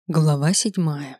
Глава 7.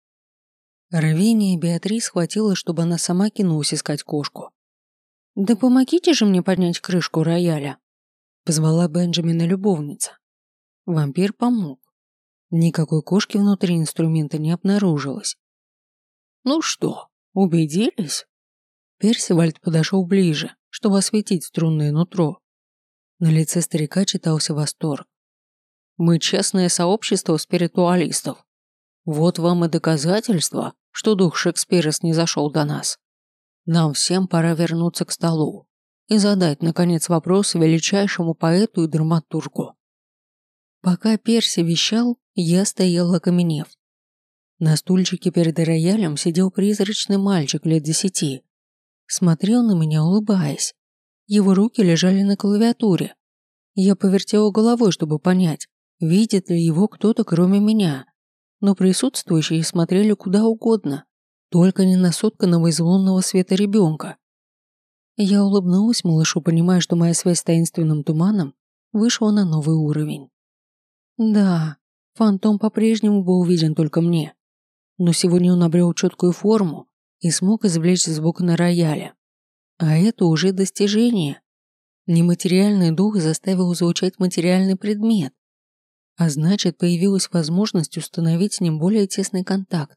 Рвение Беатрис хватило, чтобы она сама кинулась искать кошку. «Да помогите же мне поднять крышку рояля!» — позвала Бенджамина любовница. Вампир помог. Никакой кошки внутри инструмента не обнаружилось. «Ну что, убедились?» Персивальд подошел ближе, чтобы осветить струнное нутро. На лице старика читался восторг. «Мы частное сообщество спиритуалистов. Вот вам и доказательство, что дух Шекспира снизошел до нас. Нам всем пора вернуться к столу и задать, наконец, вопрос величайшему поэту и драматургу». Пока Перси вещал, я стоял окаменев. На стульчике перед роялем сидел призрачный мальчик лет 10. Смотрел на меня, улыбаясь. Его руки лежали на клавиатуре. Я повертела головой, чтобы понять, видит ли его кто-то кроме меня. Но присутствующие смотрели куда угодно, только не на сотканного из лунного света ребенка. Я улыбнулась малышу, понимая, что моя связь с таинственным туманом вышла на новый уровень. Да, фантом по-прежнему был виден только мне, но сегодня он обрел четкую форму и смог извлечь звук на рояле. А это уже достижение. Нематериальный дух заставил звучать материальный предмет. А значит, появилась возможность установить с ним более тесный контакт.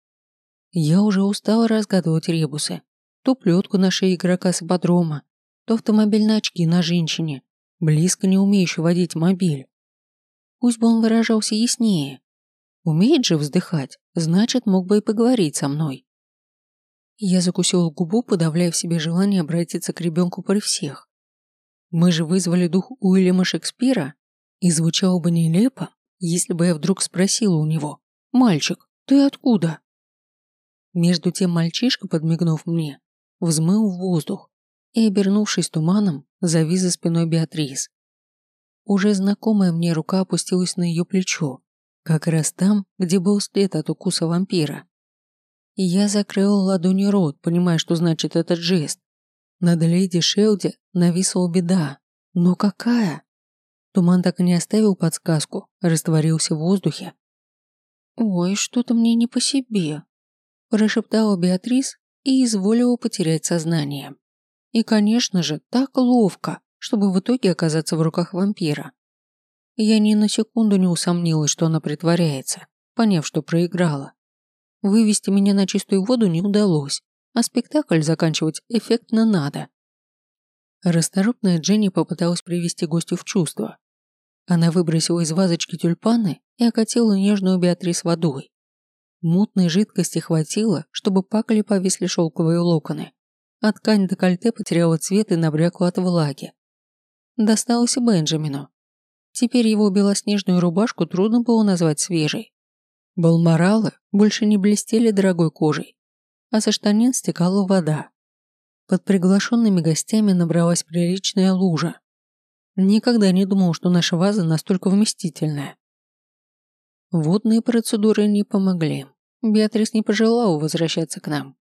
Я уже устала разгадывать ребусы. То плетку на шее игрока с ипподрома, то автомобильные очки на женщине, близко не умеющей водить мобиль. Пусть бы он выражался яснее. Умеет же вздыхать, значит, мог бы и поговорить со мной. Я закусила губу, подавляя в себе желание обратиться к ребенку при всех. Мы же вызвали дух Уильяма Шекспира, и звучало бы нелепо, если бы я вдруг спросила у него: «Мальчик, ты откуда?» Между тем мальчишка, подмигнув мне, взмыл в воздух и, обернувшись туманом, завис за спиной Беатрис. Уже знакомая мне рука опустилась на ее плечо, как раз там, где был след от укуса вампира. И я закрыла ладонью рот, понимая, что значит этот жест. Над леди Шелди нависла беда. Но какая? Туман так и не оставил подсказку, растворился в воздухе. «Ой, что-то мне не по себе», – прошептала Беатрис и изволила потерять сознание. И, конечно же, так ловко, чтобы в итоге оказаться в руках вампира. Я ни на секунду не усомнилась, что она притворяется, поняв, что проиграла. Вывести меня на чистую воду не удалось, а спектакль заканчивать эффектно надо. Расторопная Дженни попыталась привести гостю в чувство. Она выбросила из вазочки тюльпаны и окатила нежную Беатрис водой. Мутной жидкости хватило, чтобы пакли повисли шелковые локоны, а ткань декольте потеряла цвет и набрякла от влаги. Досталось и Бенджамину. Теперь его белоснежную рубашку трудно было назвать свежей. Балморалы больше не блестели дорогой кожей, а со штанин стекала вода. Под приглашенными гостями набралась приличная лужа. Никогда не думал, что наша ваза настолько вместительная. Водные процедуры не помогли. Беатрис не пожелала возвращаться к нам.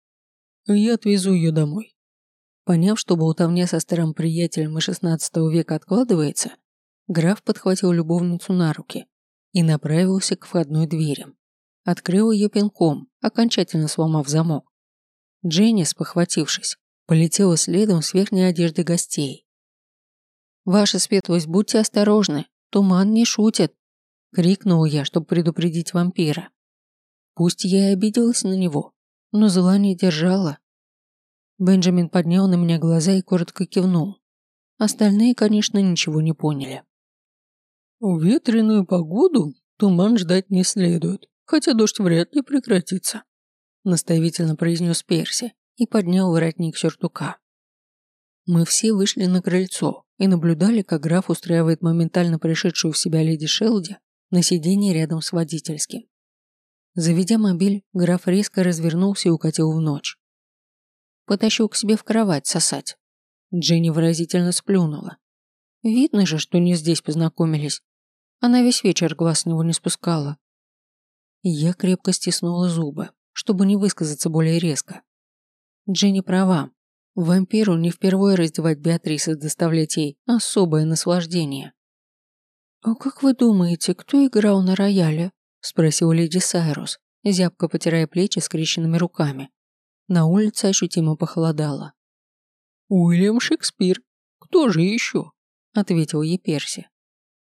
Я отвезу ее домой. Поняв, что болтовня со старым приятелем из XVI века откладывается, граф подхватил любовницу на руки и направился к входной двери. Открыл ее пинком, окончательно сломав замок. Дженни, спохватившись, полетела следом с верхней одежды гостей. «Ваша светлость, будьте осторожны, туман не шутит!» — крикнул я, чтобы предупредить вампира. Пусть я и обиделась на него, но зла не держала. Бенджамин поднял на меня глаза и коротко кивнул. Остальные, конечно, ничего не поняли. «В ветреную погоду туман ждать не следует, хотя дождь вряд ли прекратится», — наставительно произнес Перси и поднял воротник сюртука. Мы все вышли на крыльцо и наблюдали, как граф устраивает моментально пришедшую в себя леди Шелди на сиденье рядом с водительским. Заведя мобиль, граф резко развернулся и укатил в ночь. Потащил к себе в кровать сосать. Дженни выразительно сплюнула. Видно же, что не здесь познакомились. Она весь вечер глаз с него не спускала. Я крепко стиснула зубы, чтобы не высказаться более резко. Дженни права. Вампиру не впервые раздевать Беатрис и доставлять ей особое наслаждение. «А как вы думаете, кто играл на рояле?» – спросила леди Сайрус, зябко потирая плечи скрещенными руками. На улице ощутимо похолодало. «Уильям Шекспир. Кто же еще?» – ответил ей Перси.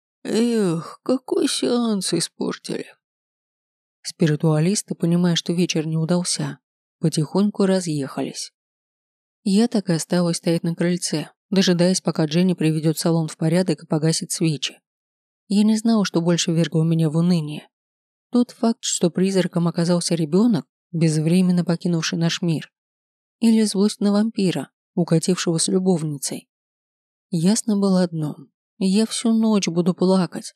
«Эх, какой сеанс испортили!» Спиритуалисты, понимая, что вечер не удался, потихоньку разъехались. Я так и осталась стоять на крыльце, дожидаясь, пока Дженни приведет салон в порядок и погасит свечи. Я не знала, что больше ввергло меня в уныние. Тот факт, что призраком оказался ребенок, безвременно покинувший наш мир, или злость на вампира, укатившего с любовницей. Ясно было одно – я всю ночь буду плакать.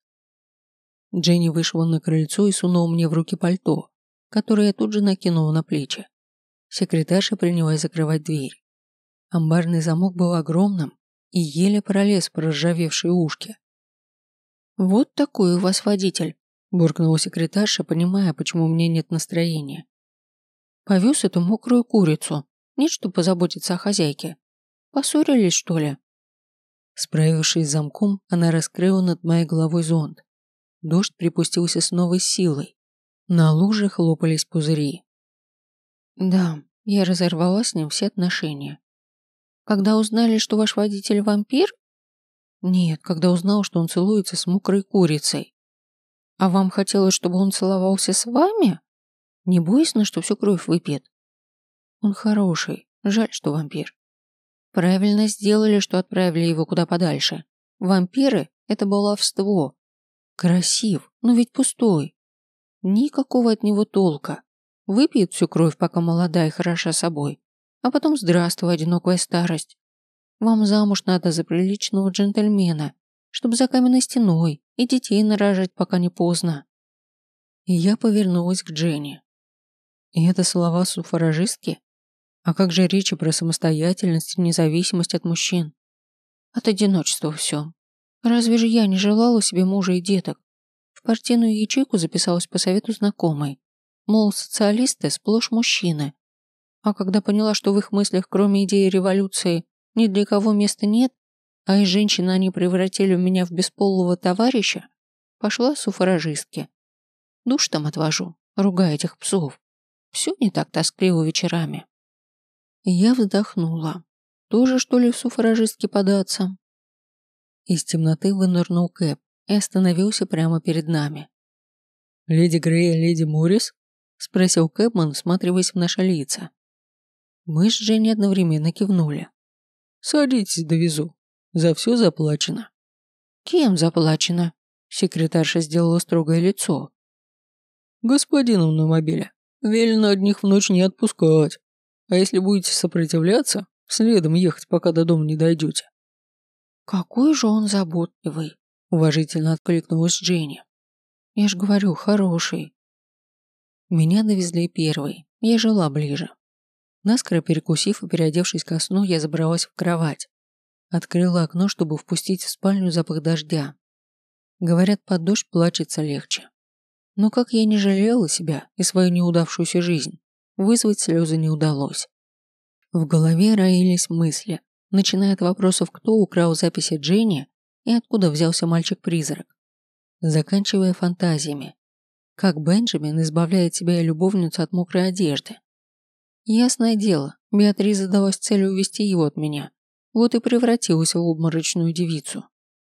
Дженни вышла на крыльцо и сунула мне в руки пальто, которое я тут же накинула на плечи. Секретарша принялась закрывать дверь. Амбарный замок был огромным и еле пролез в проржавевшие ушки. «Вот такой у вас водитель», – буркнула секретарша, понимая, почему у меня нет настроения. «Повез эту мокрую курицу. Нет, что позаботиться о хозяйке. Поссорились, что ли?» Справившись с замком, она раскрыла над моей головой зонт. Дождь припустился с новой силой. На луже хлопались пузыри. «Да, я разорвала с ним все отношения. Когда узнали, что ваш водитель вампир? Нет, когда узнал, что он целуется с мокрой курицей. А вам хотелось, чтобы он целовался с вами? Не боязно, что всю кровь выпьет? Он хороший, жаль, что вампир. Правильно сделали, что отправили его куда подальше. Вампиры – это баловство. Красив, но ведь пустой. Никакого от него толка. Выпьет всю кровь, пока молода и хороша собой. А потом здравствуй, одинокая старость. Вам замуж надо за приличного джентльмена, чтобы за каменной стеной и детей нарожать, пока не поздно. И я повернулась к Дженни. И это слова суфражистки? А как же речи про самостоятельность и независимость от мужчин? От одиночества все. Разве же я не желала себе мужа и деток? В партийную ячейку записалась по совету знакомой. Мол, социалисты сплошь мужчины. А когда поняла, что в их мыслях, кроме идеи революции, ни для кого места нет, а из женщины они превратили меня в бесполого товарища, пошла суфражистке. Душ там отвожу, ругая этих псов. Все не так тоскливо вечерами. И я вздохнула. Тоже, что ли, в суфражистке податься? Из темноты вынырнул Кэп и остановился прямо перед нами. «Леди Грей, леди Моррис?» – спросил Кэпман, всматриваясь в наши лица. Мы с Дженни одновременно кивнули. «Садитесь, довезу. За все заплачено». «Кем заплачено?» – секретарша сделала строгое лицо. «Господином на мобиле. Велено одних в ночь не отпускать. А если будете сопротивляться, следом ехать, пока до дома не дойдете». «Какой же он заботливый», – уважительно откликнулась Дженни. «Я ж говорю, хороший». Меня довезли первой, я жила ближе. Наскоро перекусив и переодевшись ко сну, я забралась в кровать. Открыла окно, чтобы впустить в спальню запах дождя. Говорят, под дождь плачется легче. Но как я не жалела себя и свою неудавшуюся жизнь, вызвать слезы не удалось. В голове роились мысли, начиная от вопросов, кто украл записи Дженни и откуда взялся мальчик-призрак, заканчивая фантазиями, как Бенджамин избавляет себя и любовницу от мокрой одежды. Ясное дело, Беатрис задалась целью увести его от меня, вот и превратилась в обморочную девицу.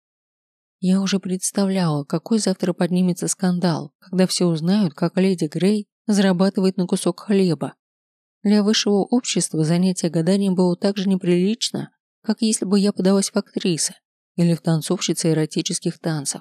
Я уже представляла, какой завтра поднимется скандал, когда все узнают, как леди Грей зарабатывает на кусок хлеба. Для высшего общества занятие гаданием было так же неприлично, как если бы я подалась в актрисы или в танцовщицы эротических танцев.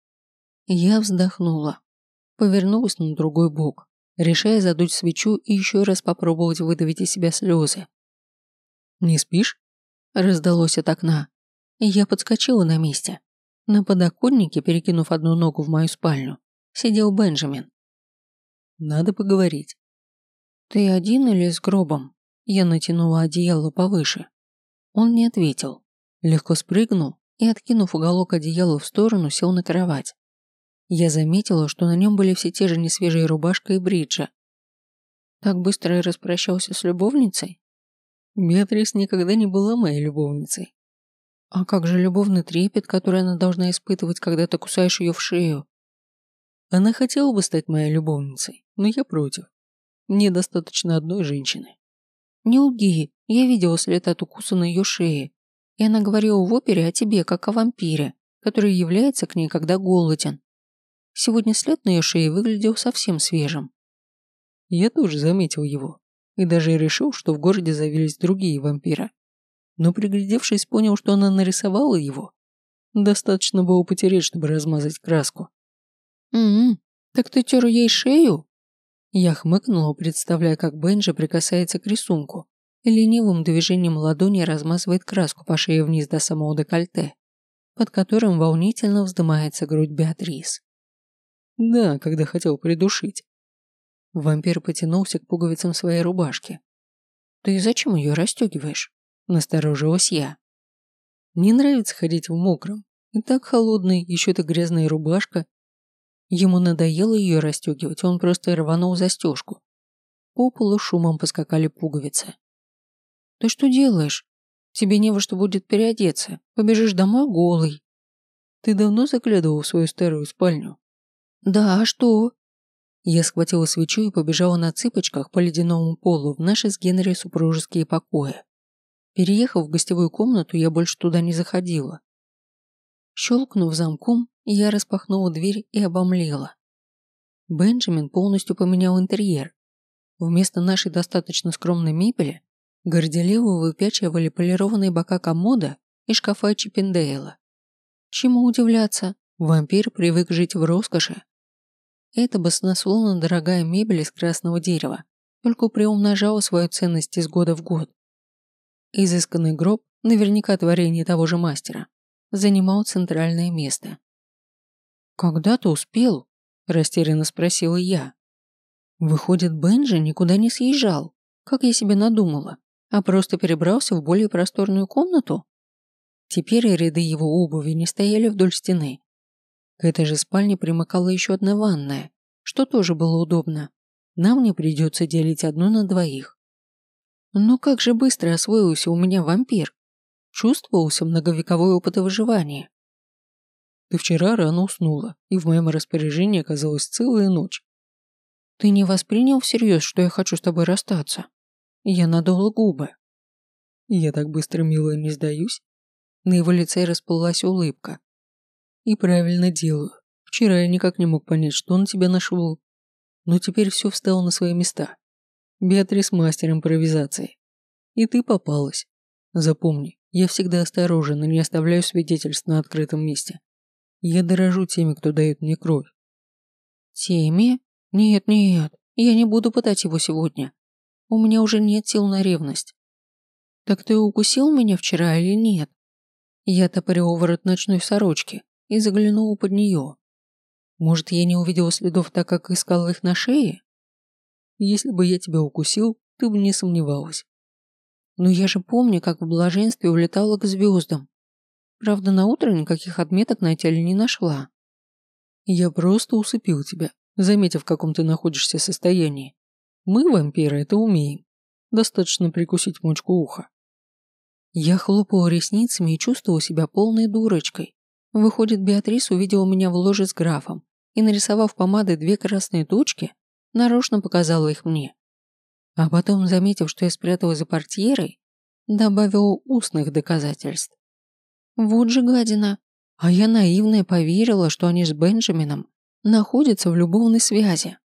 Я вздохнула, повернулась на другой бок, решая задуть свечу и еще раз попробовать выдавить из себя слезы. «Не спишь?» – раздалось от окна, и я подскочила на месте. На подоконнике, перекинув одну ногу в мою спальню, сидел Бенджамин. «Надо поговорить». «Ты один или с гробом?» Я натянула одеяло повыше. Он не ответил. Легко спрыгнул и, откинув уголок одеяла в сторону, сел на кровать. Я заметила, что на нем были все те же несвежие рубашка и бриджи. Так быстро и распрощался с любовницей? Беатрис никогда не была моей любовницей. А как же любовный трепет, который она должна испытывать, когда ты кусаешь ее в шею? Она хотела бы стать моей любовницей, но я против. Мне достаточно одной женщины. Не лги, я видела след от укуса на ее шее, и она говорила в опере о тебе, как о вампире, который является к ней, когда голоден. Сегодня след на ее шее выглядел совсем свежим. Я тоже заметил его, и даже решил, что в городе завелись другие вампиры. Но приглядевшись, понял, что она нарисовала его. Достаточно было потереть, чтобы размазать краску. Так ты тер ей шею?» Я хмыкнула, представляя, как Бенджи прикасается к рисунку и ленивым движением ладони размазывает краску по шее вниз до самого декольте, под которым волнительно вздымается грудь Беатрис. Да, когда хотел придушить. Вампир потянулся к пуговицам своей рубашки. «Ты зачем ее расстегиваешь?» – насторожилась я. «Не нравится ходить в мокром. И так холодный, еще эта грязная рубашка». Ему надоело ее расстегивать, он просто рванул застежку. По полу шумом поскакали пуговицы. «Ты что делаешь? Тебе не во что будет переодеться. Побежишь домой голый». «Ты давно заглядывал в свою старую спальню?» «Да, а что?» Я схватила свечу и побежала на цыпочках по ледяному полу в наши с Генри супружеские покои. Переехав в гостевую комнату, я больше туда не заходила. Щелкнув замком, я распахнула дверь и обомлела. Бенджамин полностью поменял интерьер. Вместо нашей достаточно скромной мебели горделиво выпячивали полированные бока комода и шкафа Чиппендейла. Чему удивляться, вампир привык жить в роскоши. Эта баснословно дорогая мебель из красного дерева только приумножала свою ценность из года в год. Изысканный гроб, наверняка творение того же мастера, занимал центральное место. «Когда ты успел?» – растерянно спросила я. Выходит, Бенджи никуда не съезжал, как я себе надумала, а просто перебрался в более просторную комнату? Теперь ряды его обуви не стояли вдоль стены. К этой же спальне примыкала еще одна ванная, что тоже было удобно. Нам не придется делить одну на двоих. Но как же быстро освоился у меня вампир. Чувствовался многовековой опыт выживания. Ты вчера рано уснула, и в моем распоряжении оказалась целая ночь. Ты не воспринял всерьез, что я хочу с тобой расстаться? Я надула губы. Я так быстро, милая, не сдаюсь. На его лице расплылась улыбка. И правильно делаю. Вчера я никак не мог понять, что на тебя нашел. Но теперь все встало на свои места. Беатрис мастер импровизации. И ты попалась. Запомни, я всегда осторожен и не оставляю свидетельств на открытом месте. Я дорожу теми, кто дает мне кровь. Теми? Нет, я не буду пытать его сегодня. У меня уже нет сил на ревность. Так ты укусил меня вчера или нет? Я топорил ворот ночной сорочки и заглянула под нее. Может, я не увидела следов так, как искала их на шее? Если бы я тебя укусил, ты бы не сомневалась. Но я же помню, как в блаженстве улетала к звездам. Правда, на утро никаких отметок на теле не нашла. Я просто усыпил тебя, заметив, в каком ты находишься состоянии. Мы, вампиры, это умеем. Достаточно прикусить мочку уха. Я хлопала ресницами и чувствовала себя полной дурочкой. Выходит, Беатрис увидела меня в ложе с графом и, нарисовав помадой 2 красные точки, нарочно показала их мне. А потом, заметив, что я спряталась за портьерой, добавила устных доказательств. Вот же гадина. А я наивная поверила, что они с Бенджамином находятся в любовной связи.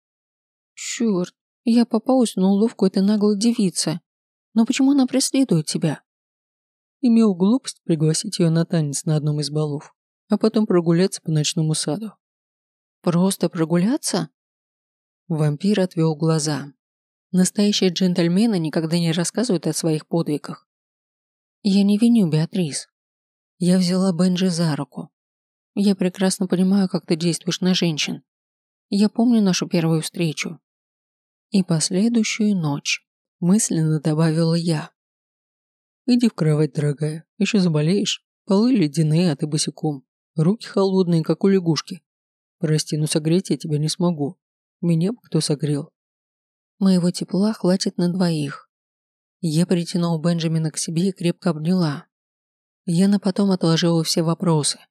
Черт, я попалась на уловку этой наглой девицы. Но почему она преследует тебя? Имел глупость пригласить ее на танец на одном из балов, а потом прогуляться по ночному саду. Просто прогуляться? Вампир отвел глаза. Настоящие джентльмены никогда не рассказывают о своих подвигах. Я не виню Беатрис. Я взяла Бенджи за руку. Я прекрасно понимаю, как ты действуешь на женщин. Я помню нашу первую встречу. И последующую ночь, мысленно добавила я. Иди в кровать, дорогая, еще заболеешь. Полы ледяные, а ты босиком. Руки холодные, как у лягушки. Прости, но согреть я тебя не смогу. Меня бы кто согрел. Моего тепла хватит на двоих. Я притянула Бенджамина к себе и крепко обняла. Я на потом отложила все вопросы.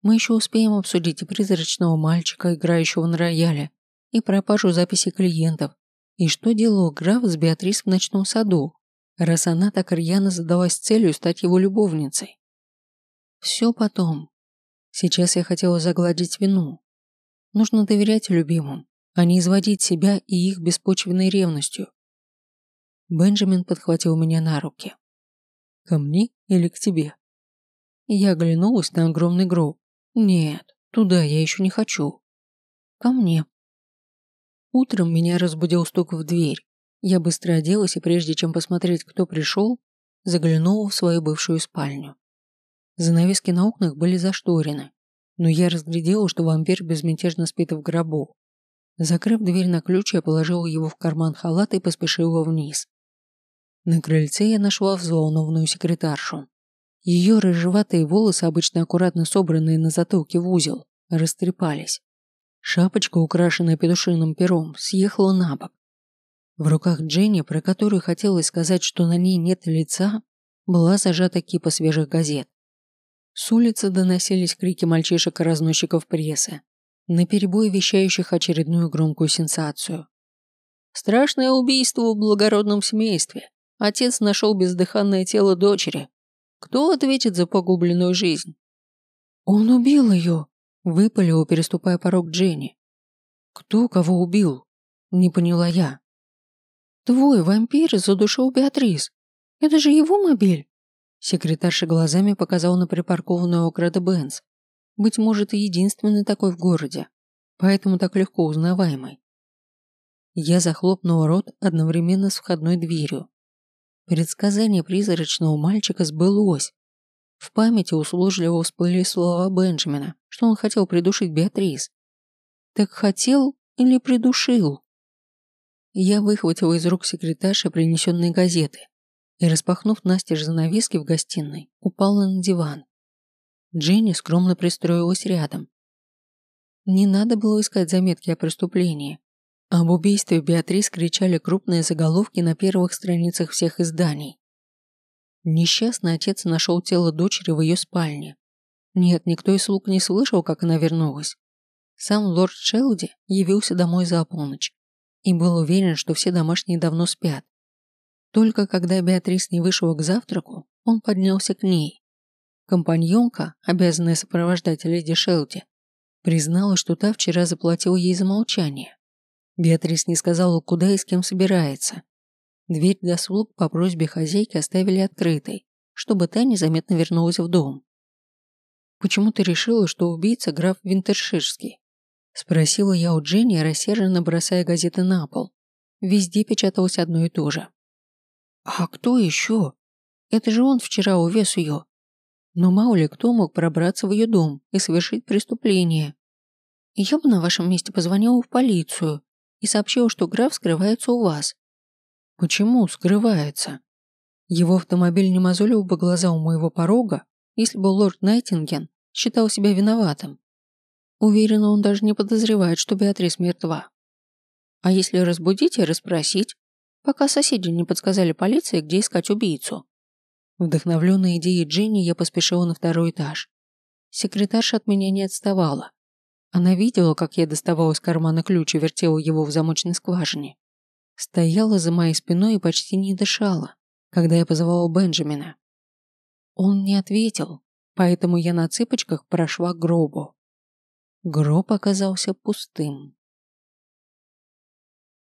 Мы еще успеем обсудить и призрачного мальчика, играющего на рояле, и пропажу записей клиентов, и что делал граф с Беатрис в ночном саду, раз она так рьяно задалась целью стать его любовницей. Все потом. Сейчас я хотела загладить вину. Нужно доверять любимым, а не изводить себя и их беспочвенной ревностью. Бенджамин подхватил меня на руки. «Ко мне или к тебе?» Я оглянулась на огромный гроб. «Нет, туда я еще не хочу. Ко мне». Утром меня разбудил стук в дверь. Я быстро оделась и прежде чем посмотреть, кто пришел, заглянула в свою бывшую спальню. Занавески на окнах были зашторены, но я разглядела, что вампир безмятежно спит в гробу. Закрыв дверь на ключ, я положила его в карман халата и поспешила вниз. На крыльце я нашла взволнованную секретаршу. Ее рыжеватые волосы, обычно аккуратно собранные на затылке в узел, растрепались. Шапочка, украшенная петушиным пером, съехала на бок. В руках Дженни, про которую хотелось сказать, что на ней нет лица, была зажата кипа свежих газет. С улицы доносились крики мальчишек и разносчиков прессы, наперебой вещающих очередную громкую сенсацию. Страшное убийство в благородном семействе. Отец нашел бездыханное тело дочери. Кто ответит за погубленную жизнь? Он убил ее, выпалила, переступая порог Дженни. Кто кого убил? Не поняла я. Твой вампир задушил Беатрис. Это же его мобиль. Секретарша глазами показала на припаркованную у Града Бенц. Быть может, и единственный такой в городе, поэтому так легко узнаваемый. Я захлопнула рот одновременно с входной дверью. Предсказание призрачного мальчика сбылось. В памяти услужливо всплыли слова Бенджамина, что он хотел придушить Беатрис. Так хотел или придушил? Я выхватила из рук секретарши принесенные газеты и, распахнув настежь занавески в гостиной, упала на диван. Дженни скромно пристроилась рядом. Не надо было искать заметки о преступлении. Об убийстве Беатрис кричали крупные заголовки на первых страницах всех изданий. Несчастный отец нашел тело дочери в ее спальне. Нет, никто из слуг не слышал, как она вернулась. Сам лорд Шелди явился домой за полночь и был уверен, что все домашние давно спят. Только когда Беатрис не вышла к завтраку, он поднялся к ней. Компаньонка, обязанная сопровождать леди Шелди, признала, что та вчера заплатила ей за молчание. Беатрис не сказала, куда и с кем собирается. Дверь для слуг по просьбе хозяйки оставили открытой, чтобы та незаметно вернулась в дом. «Почему ты решила, что убийца граф Винтерширский?» Спросила я у Дженни, рассерженно бросая газеты на пол. Везде печаталось одно и то же. «А кто еще? Это же он вчера увез ее. Но мало ли кто мог пробраться в ее дом и совершить преступление. Я бы на вашем месте позвонила в полицию и сообщила, что граф скрывается у вас». «Почему скрывается? Его автомобиль не мозолил бы глаза у моего порога, если бы лорд Найтинген считал себя виноватым. Уверена, он даже не подозревает, что Беатрис мертва. А если разбудить и расспросить, пока соседи не подсказали полиции, где искать убийцу?» Вдохновленной идеей Дженни, я поспешила на второй этаж. Секретарша от меня не отставала. Она видела, как я доставала из кармана ключ и вертела его в замочной скважине. Стояла за моей спиной и почти не дышала, когда я позвала Бенджамина. Он не ответил, поэтому я на цыпочках прошла к гробу. Гроб оказался пустым.